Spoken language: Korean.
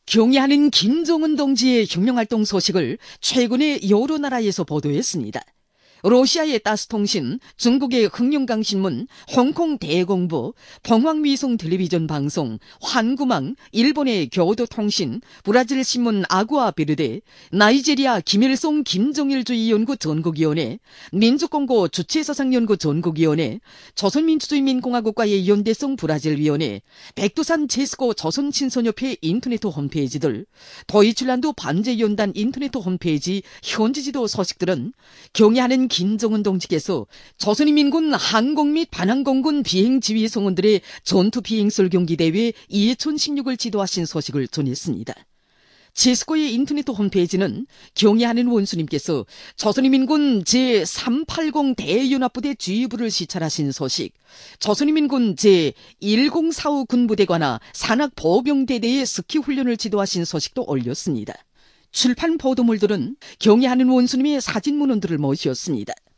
경애하는 김정은 동지의 혁명활동 소식을 최근에 여러 나라에서 보도했습니다. 러시아의 따스통신, 중국의 흥룡강신문, 홍콩 대공보, 봉황위성 텔레비전 방송, 환구망, 일본의 교도통신, 브라질 신문 아구아베르데, 나이지리아 김일성 김정일주의 연구 전국위원회, 민주공고 주체사상연구 전국위원회, 조선민주주의민공화국과의 연대성 브라질위원회, 백두산 제스코 조선친선협회 인터넷 홈페이지들, 도이칠란드 반제연단 인터넷 홈페이지 현지지도 소식들은 경애하는 김정은 동지께서 조선인민군 항공 및 반항공군 비행지휘 성원들의 전투비행설 경기대회 2016을 지도하신 소식을 전했습니다. 제스코의 인터넷 홈페이지는 경애하는 원수님께서 조선인민군 제380 대연합부대 주의부를 시찰하신 소식, 조선인민군 제1045 군부대관아 산악보병대대의 스키훈련을 지도하신 소식도 올렸습니다. 출판 보도물들은 경애하는 원수님의 사진 문헌들을 모셨습니다.